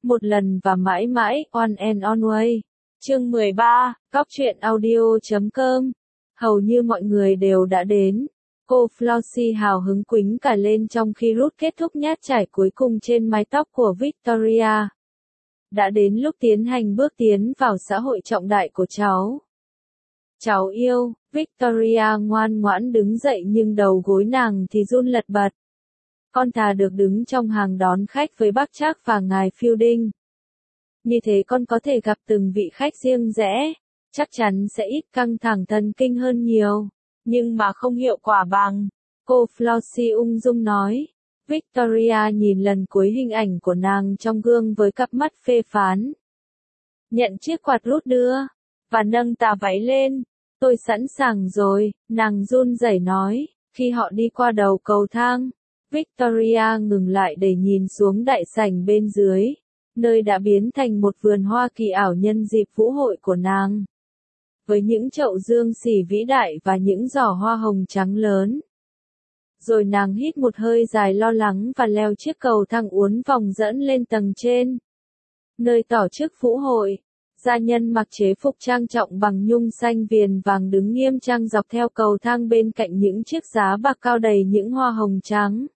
Một lần và mãi mãi, on and always. Chương 13, Góc truyện audio.com. Hầu như mọi người đều đã đến. Cô Flossie hào hứng quýnh cả lên trong khi Ruth kết thúc nhát trải cuối cùng trên mái tóc của Victoria. Đã đến lúc tiến hành bước tiến vào xã hội trọng đại của cháu. Cháu yêu, Victoria ngoan ngoãn đứng dậy nhưng đầu gối nàng thì run lật bật. Con thà được đứng trong hàng đón khách với bác Trác và ngài Fielding. Như thế con có thể gặp từng vị khách riêng rẽ, chắc chắn sẽ ít căng thẳng thần kinh hơn nhiều, nhưng mà không hiệu quả bằng. Cô Flossie ung dung nói. Victoria nhìn lần cuối hình ảnh của nàng trong gương với cặp mắt phê phán. Nhận chiếc quạt Ruth đưa, và nâng tà váy lên. Tôi sẵn sàng rồi, nàng run rẩy nói, khi họ đi qua đầu cầu thang. Victoria ngừng lại để nhìn xuống đại sảnh bên dưới, nơi đã biến thành một vườn hoa kỳ ảo nhân dịp vũ hội của nàng. Với những chậu dương xỉ vĩ đại và những giỏ hoa hồng trắng lớn. Rồi nàng hít một hơi dài lo lắng và leo chiếc cầu thang uốn vòng dẫn lên tầng trên. Nơi tổ chức vũ hội, gia nhân mặc chế phục trang trọng bằng nhung xanh viền vàng đứng nghiêm trang dọc theo cầu thang bên cạnh những chiếc giá bạc cao đầy những hoa hồng trắng.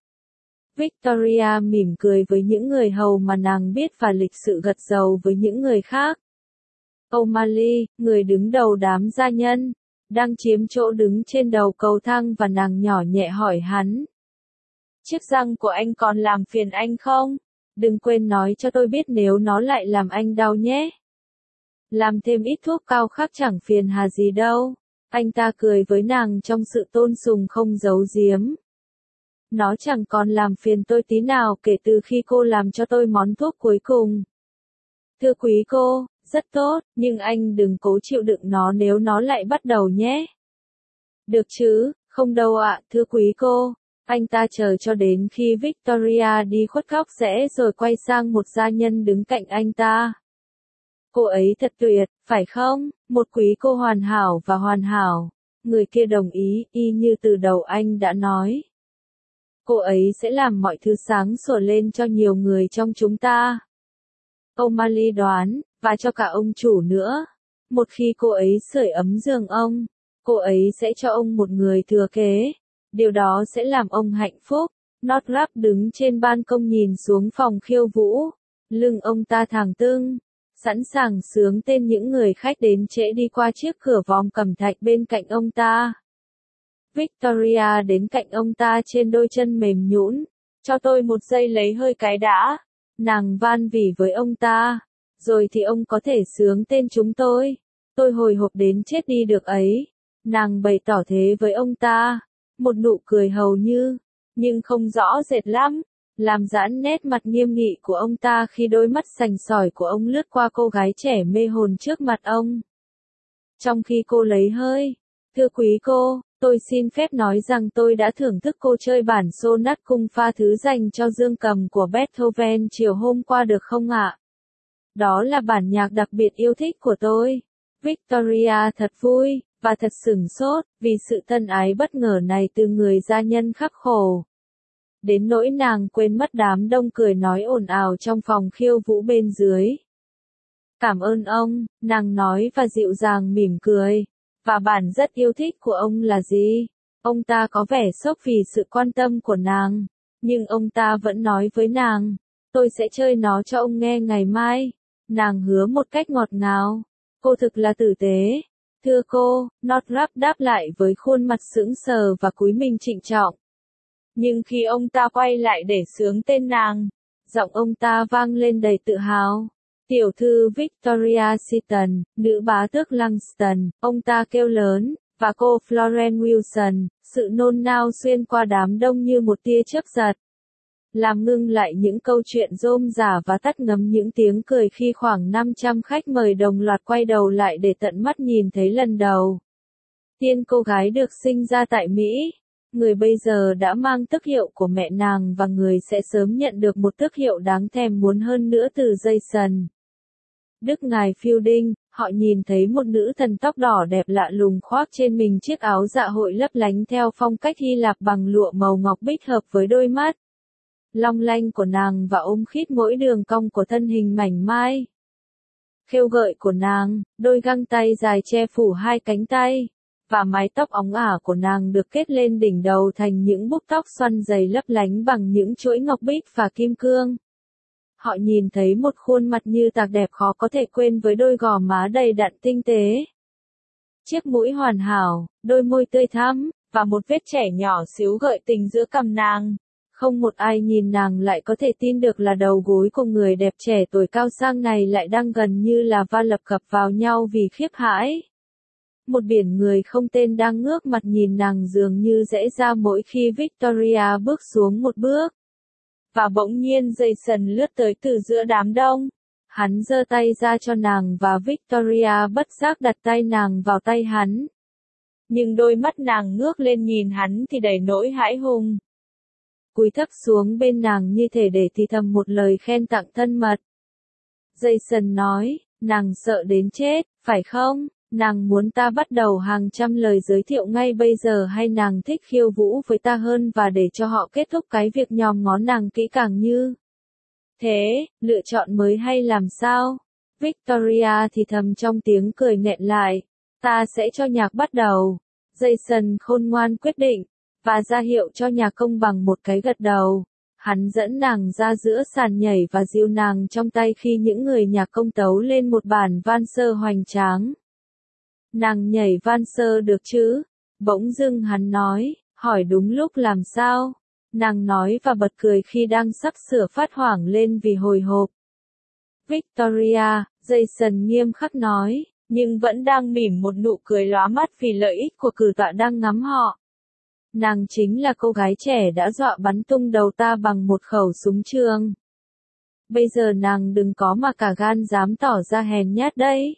Victoria mỉm cười với những người hầu mà nàng biết và lịch sự gật đầu với những người khác. O'Malley, người đứng đầu đám gia nhân, đang chiếm chỗ đứng trên đầu cầu thang và nàng nhỏ nhẹ hỏi hắn. Chiếc răng của anh còn làm phiền anh không? Đừng quên nói cho tôi biết nếu nó lại làm anh đau nhé. Làm thêm ít thuốc cao khác chẳng phiền hà gì đâu. Anh ta cười với nàng trong sự tôn sùng không giấu giếm. Nó chẳng còn làm phiền tôi tí nào kể từ khi cô làm cho tôi món thuốc cuối cùng. Thưa quý cô, rất tốt, nhưng anh đừng cố chịu đựng nó nếu nó lại bắt đầu nhé. Được chứ, không đâu ạ, thưa quý cô. Anh ta chờ cho đến khi Victoria đi khuất góc rẽ rồi quay sang một gia nhân đứng cạnh anh ta. Cô ấy thật tuyệt, phải không? Một quý cô hoàn hảo và hoàn hảo. Người kia đồng ý, y như từ đầu anh đã nói. Cô ấy sẽ làm mọi thứ sáng sủa lên cho nhiều người trong chúng ta. O'Malley đoán, và cho cả ông chủ nữa. Một khi cô ấy sưởi ấm giường ông, cô ấy sẽ cho ông một người thừa kế. Điều đó sẽ làm ông hạnh phúc. Northrop đứng trên ban công nhìn xuống phòng khiêu vũ. Lưng ông ta thẳng tưng, sẵn sàng sướng tên những người khách đến trễ đi qua chiếc cửa vòm cẩm thạch bên cạnh ông ta. Victoria đến cạnh ông ta trên đôi chân mềm nhũn. Cho tôi một giây lấy hơi cái đã. Nàng van vỉ với ông ta. Rồi thì ông có thể sướng tên chúng tôi. Tôi hồi hộp đến chết đi được ấy. Nàng bày tỏ thế với ông ta. Một nụ cười hầu như, nhưng không rõ rệt lắm, làm giãn nét mặt nghiêm nghị của ông ta khi đôi mắt sành sỏi của ông lướt qua cô gái trẻ mê hồn trước mặt ông. Trong khi cô lấy hơi, thưa quý cô, tôi xin phép nói rằng tôi đã thưởng thức cô chơi bản sonat cung pha thứ dành cho dương cầm của Beethoven chiều hôm qua được không ạ? Đó là bản nhạc đặc biệt yêu thích của tôi. Victoria thật vui, và thật sửng sốt, vì sự thân ái bất ngờ này từ người gia nhân khắc khổ. Đến nỗi nàng quên mất đám đông cười nói ồn ào trong phòng khiêu vũ bên dưới. Cảm ơn ông, nàng nói và dịu dàng mỉm cười. Và bản rất yêu thích của ông là gì? Ông ta có vẻ sốc vì sự quan tâm của nàng. Nhưng ông ta vẫn nói với nàng, tôi sẽ chơi nó cho ông nghe ngày mai. Nàng hứa một cách ngọt ngào. Cô thực là tử tế. Thưa cô, Northrop đáp lại với khuôn mặt sững sờ và cúi mình trịnh trọng. Nhưng khi ông ta quay lại để sướng tên nàng, giọng ông ta vang lên đầy tự hào. Tiểu thư Victoria Seton, nữ bá tước Langston, ông ta kêu lớn, và cô Florence Wilson, sự nôn nao xuyên qua đám đông như một tia chớp giật. Làm ngưng lại những câu chuyện rôm rả và tắt ngấm những tiếng cười khi khoảng 500 khách mời đồng loạt quay đầu lại để tận mắt nhìn thấy lần đầu. Tiên cô gái được sinh ra tại Mỹ, người bây giờ đã mang tước hiệu của mẹ nàng và người sẽ sớm nhận được một tước hiệu đáng thèm muốn hơn nữa từ Jason. Đức ngài Fielding, họ nhìn thấy một nữ thần tóc đỏ đẹp lạ lùng khoác trên mình chiếc áo dạ hội lấp lánh theo phong cách Hy Lạp bằng lụa màu ngọc bích hợp với đôi mắt long lanh của nàng và ôm khít mỗi đường cong của thân hình mảnh mai. Khêu gợi của nàng, đôi găng tay dài che phủ hai cánh tay, và mái tóc óng ả của nàng được kết lên đỉnh đầu thành những búp tóc xoăn dày lấp lánh bằng những chuỗi ngọc bích và kim cương. Họ nhìn thấy một khuôn mặt như tạc đẹp khó có thể quên với đôi gò má đầy đặn tinh tế. Chiếc mũi hoàn hảo, đôi môi tươi thắm, và một vết chẻ nhỏ xíu gợi tình giữa cằm nàng. Không một ai nhìn nàng lại có thể tin được là đầu gối của người đẹp trẻ tuổi cao sang này lại đang gần như là va lập cập vào nhau vì khiếp hãi. Một biển người không tên đang ngước mặt nhìn nàng dường như dễ ra mỗi khi Victoria bước xuống một bước. Và bỗng nhiên Jason lướt tới từ giữa đám đông. Hắn giơ tay ra cho nàng và Victoria bất giác đặt tay nàng vào tay hắn. Nhưng đôi mắt nàng ngước lên nhìn hắn thì đầy nỗi hãi hùng. Cúi thấp xuống bên nàng như thể để thì thầm một lời khen tặng thân mật. Jason nói, nàng sợ đến chết, phải không? Nàng muốn ta bắt đầu hàng trăm lời giới thiệu ngay bây giờ hay nàng thích khiêu vũ với ta hơn và để cho họ kết thúc cái việc nhòm ngó nàng kỹ càng như thế, lựa chọn mới hay làm sao? Victoria thì thầm trong tiếng cười nghẹn lại. Ta sẽ cho nhạc bắt đầu. Jason khôn ngoan quyết định, và ra hiệu cho nhạc công bằng một cái gật đầu. Hắn dẫn nàng ra giữa sàn nhảy và dìu nàng trong tay khi những người nhạc công tấu lên một bản valser hoành tráng. Nàng nhảy valser được chứ? Bỗng dưng hắn nói, hỏi đúng lúc làm sao? Nàng nói và bật cười khi đang sắp sửa phát hoảng lên vì hồi hộp. Victoria, Jason nghiêm khắc nói, nhưng vẫn đang mỉm một nụ cười lóa mắt vì lợi ích của cử tọa đang ngắm họ. Nàng chính là cô gái trẻ đã dọa bắn tung đầu ta bằng một khẩu súng trường. Bây giờ nàng đừng có mà cả gan dám tỏ ra hèn nhát đấy.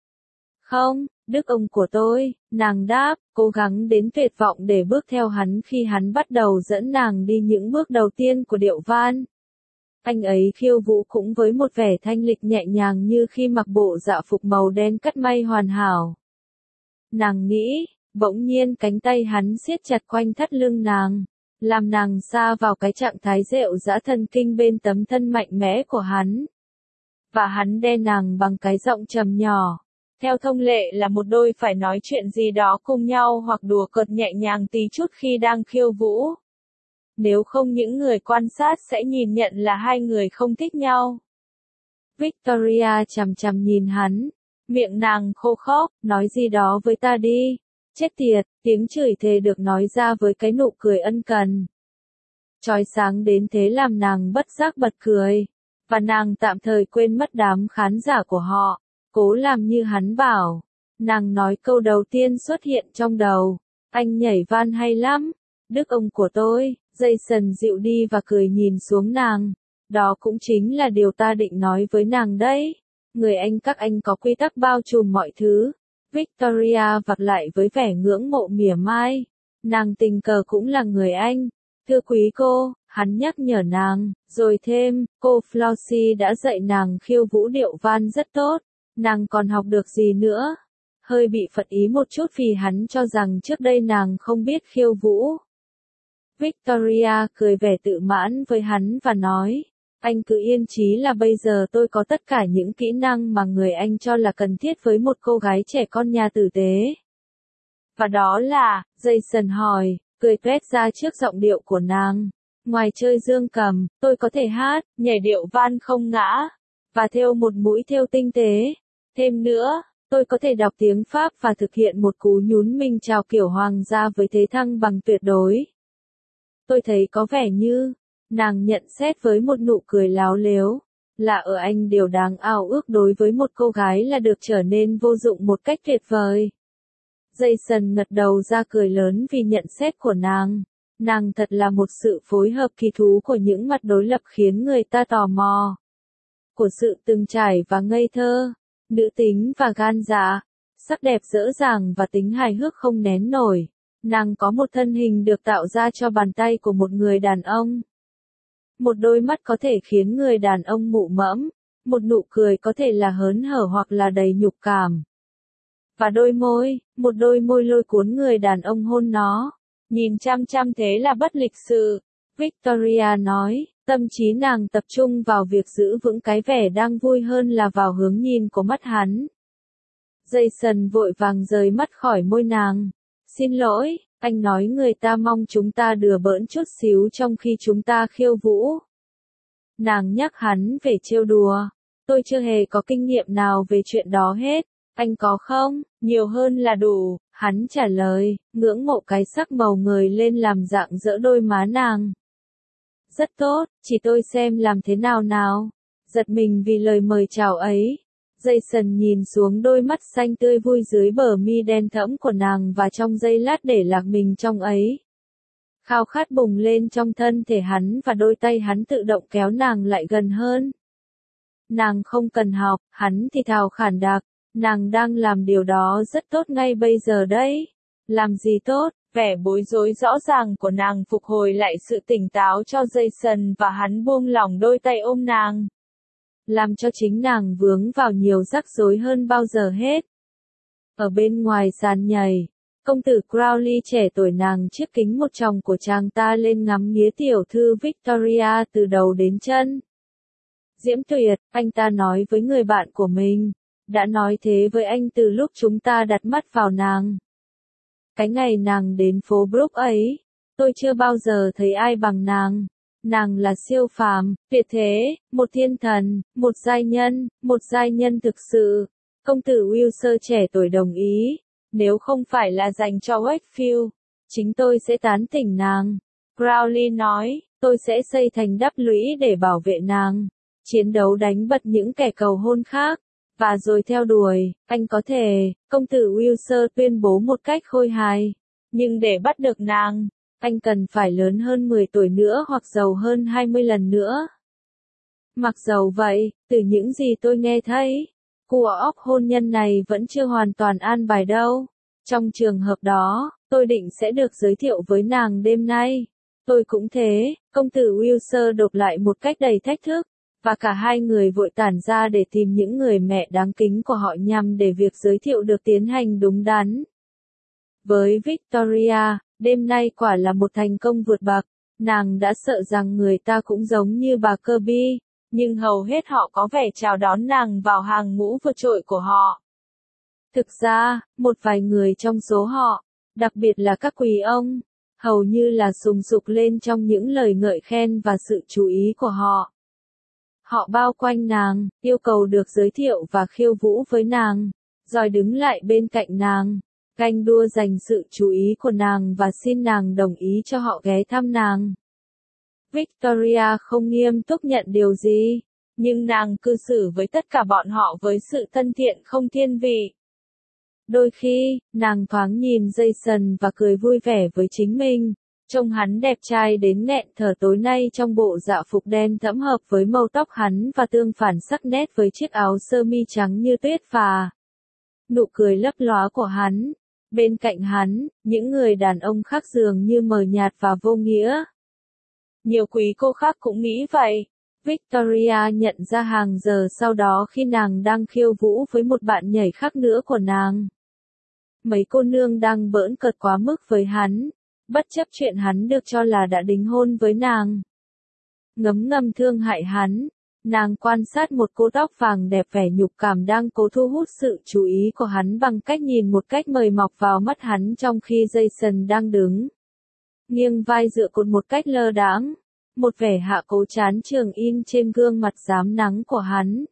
Không, đức ông của tôi, nàng đáp, cố gắng đến tuyệt vọng để bước theo hắn khi hắn bắt đầu dẫn nàng đi những bước đầu tiên của điệu van. Anh ấy khiêu vũ cũng với một vẻ thanh lịch nhẹ nhàng như khi mặc bộ dạ phục màu đen cắt may hoàn hảo. Nàng nghĩ, bỗng nhiên cánh tay hắn siết chặt quanh thắt lưng nàng, làm nàng sa vào cái trạng thái rệu rã thần kinh bên tấm thân mạnh mẽ của hắn. Và hắn đe nàng bằng cái giọng trầm nhỏ. Theo thông lệ là một đôi phải nói chuyện gì đó cùng nhau hoặc đùa cợt nhẹ nhàng tí chút khi đang khiêu vũ. Nếu không những người quan sát sẽ nhìn nhận là hai người không thích nhau. Victoria chằm chằm nhìn hắn. Miệng nàng khô khốc, nói gì đó với ta đi. Chết tiệt, tiếng chửi thề được nói ra với cái nụ cười ân cần. Chói sáng đến thế làm nàng bất giác bật cười. Và nàng tạm thời quên mất đám khán giả của họ. Cố làm như hắn bảo. Nàng nói câu đầu tiên xuất hiện trong đầu. Anh nhảy van hay lắm. Đức ông của tôi. Jason dịu đi và cười nhìn xuống nàng. Đó cũng chính là điều ta định nói với nàng đấy. Người Anh các anh có quy tắc bao trùm mọi thứ. Victoria vặt lại với vẻ ngưỡng mộ mỉa mai. Nàng tình cờ cũng là người Anh. Thưa quý cô, hắn nhắc nhở nàng, rồi thêm, cô Flossie đã dạy nàng khiêu vũ điệu van rất tốt. Nàng còn học được gì nữa? Hơi bị phật ý một chút vì hắn cho rằng trước đây nàng không biết khiêu vũ. Victoria cười vẻ tự mãn với hắn và nói, anh cứ yên chí là bây giờ tôi có tất cả những kỹ năng mà người Anh cho là cần thiết với một cô gái trẻ con nhà tử tế. Và đó là, Jason hỏi, cười tuét ra trước giọng điệu của nàng. Ngoài chơi dương cầm, tôi có thể hát, nhảy điệu van không ngã, và thêu một mũi thêu tinh tế. Thêm nữa, tôi có thể đọc tiếng Pháp và thực hiện một cú nhún mình chào kiểu hoàng gia với thế thăng bằng tuyệt đối. Tôi thấy có vẻ như, nàng nhận xét với một nụ cười láo lếu, là ở anh điều đáng ao ước đối với một cô gái là được trở nên vô dụng một cách tuyệt vời. Jason ngật đầu ra cười lớn vì nhận xét của nàng. Nàng thật là một sự phối hợp kỳ thú của những mặt đối lập khiến người ta tò mò. Của sự từng trải và ngây thơ, nữ tính và gan dạ, sắc đẹp dễ dàng và tính hài hước không nén nổi. Nàng có một thân hình được tạo ra cho bàn tay của một người đàn ông. Một đôi mắt có thể khiến người đàn ông mụ mẫm, một nụ cười có thể là hớn hở hoặc là đầy nhục cảm. Và một đôi môi lôi cuốn người đàn ông hôn nó. Nhìn chăm chăm thế là bất lịch sự. Victoria nói, Tâm trí nàng tập trung vào việc giữ vững cái vẻ đang vui hơn là vào hướng nhìn của mắt hắn. Jason vội vàng rời mắt khỏi môi nàng. Xin lỗi, anh nói người ta mong chúng ta đùa bỡn chút xíu trong khi chúng ta khiêu vũ. Nàng nhắc hắn về trêu đùa. Tôi chưa hề có kinh nghiệm nào về chuyện đó hết. Anh có không? Nhiều hơn là đủ, hắn trả lời, ngưỡng mộ cái sắc màu ngời lên làm rạng rỡ đôi má nàng. Rất tốt, chỉ tôi xem làm thế nào nào. Giật mình vì lời mời chào ấy. Jason nhìn xuống đôi mắt xanh tươi vui dưới bờ mi đen thẫm của nàng và trong giây lát để lạc mình trong ấy. Khao khát bùng lên trong thân thể hắn và đôi tay hắn tự động kéo nàng lại gần hơn. Nàng không cần học, hắn thì thào khản đặc. Nàng đang làm điều đó rất tốt ngay bây giờ đấy. Làm gì tốt? Vẻ bối rối rõ ràng của nàng phục hồi lại sự tỉnh táo cho Jason và hắn buông lỏng đôi tay ôm nàng. Làm cho chính nàng vướng vào nhiều rắc rối hơn bao giờ hết. Ở bên ngoài sàn nhảy, công tử Crowley trẻ tuổi nàng chiếc kính một tròng của chàng ta lên ngắm nghía tiểu thư Victoria từ đầu đến chân. Diễm tuyệt, anh ta nói với người bạn của mình. Đã nói thế với anh từ lúc chúng ta đặt mắt vào nàng. Cái ngày nàng đến phố Brook ấy, tôi chưa bao giờ thấy ai bằng nàng. Nàng là siêu phàm, tuyệt thế, một thiên thần, một giai nhân thực sự. Công tử Wilshire trẻ tuổi đồng ý. Nếu không phải là dành cho Wakefield, chính tôi sẽ tán tỉnh nàng. Crowley nói, tôi sẽ xây thành đắp lũy để bảo vệ nàng. Chiến đấu đánh bật những kẻ cầu hôn khác. Và rồi theo đuổi, anh có thể, công tử Wilshire tuyên bố một cách khôi hài. Nhưng để bắt được nàng, anh cần phải lớn hơn 10 tuổi nữa hoặc giàu hơn 20 lần nữa. Mặc dầu vậy, từ những gì tôi nghe thấy, cuộc hôn nhân này vẫn chưa hoàn toàn an bài đâu. Trong trường hợp đó, tôi định sẽ được giới thiệu với nàng đêm nay. Tôi cũng thế, công tử Wilshire đột lại một cách đầy thách thức. Và cả hai người vội tản ra để tìm những người mẹ đáng kính của họ nhằm để việc giới thiệu được tiến hành đúng đắn. Với Victoria, đêm nay quả là một thành công vượt bậc. Nàng đã sợ rằng người ta cũng giống như bà Kirby, nhưng hầu hết họ có vẻ chào đón nàng vào hàng ngũ vượt trội của họ. Thực ra, một vài người trong số họ, đặc biệt là các quý ông, hầu như là sùng sục lên trong những lời ngợi khen và sự chú ý của họ. Họ bao quanh nàng, yêu cầu được giới thiệu và khiêu vũ với nàng, rồi đứng lại bên cạnh nàng, ganh đua giành sự chú ý của nàng và xin nàng đồng ý cho họ ghé thăm nàng. Victoria không nghiêm túc nhận điều gì, nhưng nàng cư xử với tất cả bọn họ với sự thân thiện không thiên vị. Đôi khi, nàng thoáng nhìn Jason và cười vui vẻ với chính mình. Trông hắn đẹp trai đến nghẹn thở tối nay trong bộ dạ phục đen thẫm hợp với màu tóc hắn và tương phản sắc nét với chiếc áo sơ mi trắng như tuyết và nụ cười lấp lóa của hắn. Bên cạnh hắn, những người đàn ông khác dường như mờ nhạt và vô nghĩa. Nhiều quý cô khác cũng nghĩ vậy. Victoria nhận ra hàng giờ sau đó khi nàng đang khiêu vũ với một bạn nhảy khác nữa của nàng. Mấy cô nương đang bỡn cợt quá mức với hắn. Bất chấp chuyện hắn được cho là đã đính hôn với nàng. Ngấm ngầm thương hại hắn, nàng quan sát một cô tóc vàng đẹp vẻ nhục cảm đang cố thu hút sự chú ý của hắn bằng cách nhìn một cách mời mọc vào mắt hắn trong khi Jason đang đứng. Nghiêng vai dựa cột một cách lơ đãng, một vẻ hạ cố chán trường in trên gương mặt rám nắng của hắn.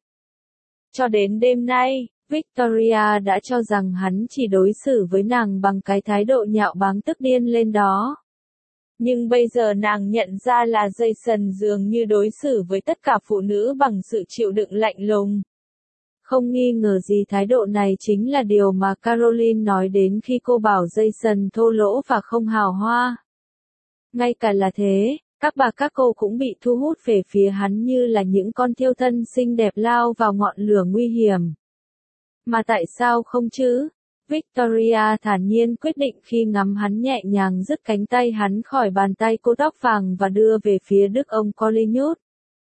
Cho đến đêm nay, Victoria đã cho rằng hắn chỉ đối xử với nàng bằng cái thái độ nhạo báng tức điên lên đó. Nhưng bây giờ nàng nhận ra là Jason dường như đối xử với tất cả phụ nữ bằng sự chịu đựng lạnh lùng. Không nghi ngờ gì thái độ này chính là điều mà Caroline nói đến khi cô bảo Jason thô lỗ và không hào hoa. Ngay cả là thế, các bà các cô cũng bị thu hút về phía hắn như là những con thiêu thân xinh đẹp lao vào ngọn lửa nguy hiểm. Mà tại sao không chứ? Victoria thản nhiên quyết định khi ngắm hắn nhẹ nhàng dứt cánh tay hắn khỏi bàn tay cô tóc vàng và đưa về phía đức ông Collingwood.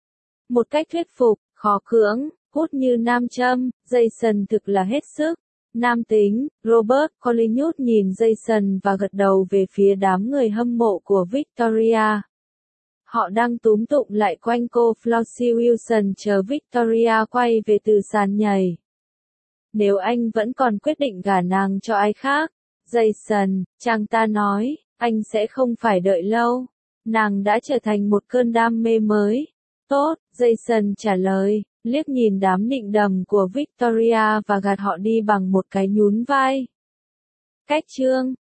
Một cách thuyết phục, khó cưỡng, hút như nam châm, Jason thực là hết sức. Nam tính, Robert Collingwood nhìn Jason và gật đầu về phía đám người hâm mộ của Victoria. Họ đang túm tụm lại quanh cô Flossie Wilson chờ Victoria quay về từ sàn nhảy. Nếu anh vẫn còn quyết định gả nàng cho ai khác, Jason, chàng ta nói, anh sẽ không phải đợi lâu. Nàng đã trở thành một cơn đam mê mới. Tốt, Jason trả lời, liếc nhìn đám nịnh đầm của Victoria và gạt họ đi bằng một cái nhún vai. Cách chương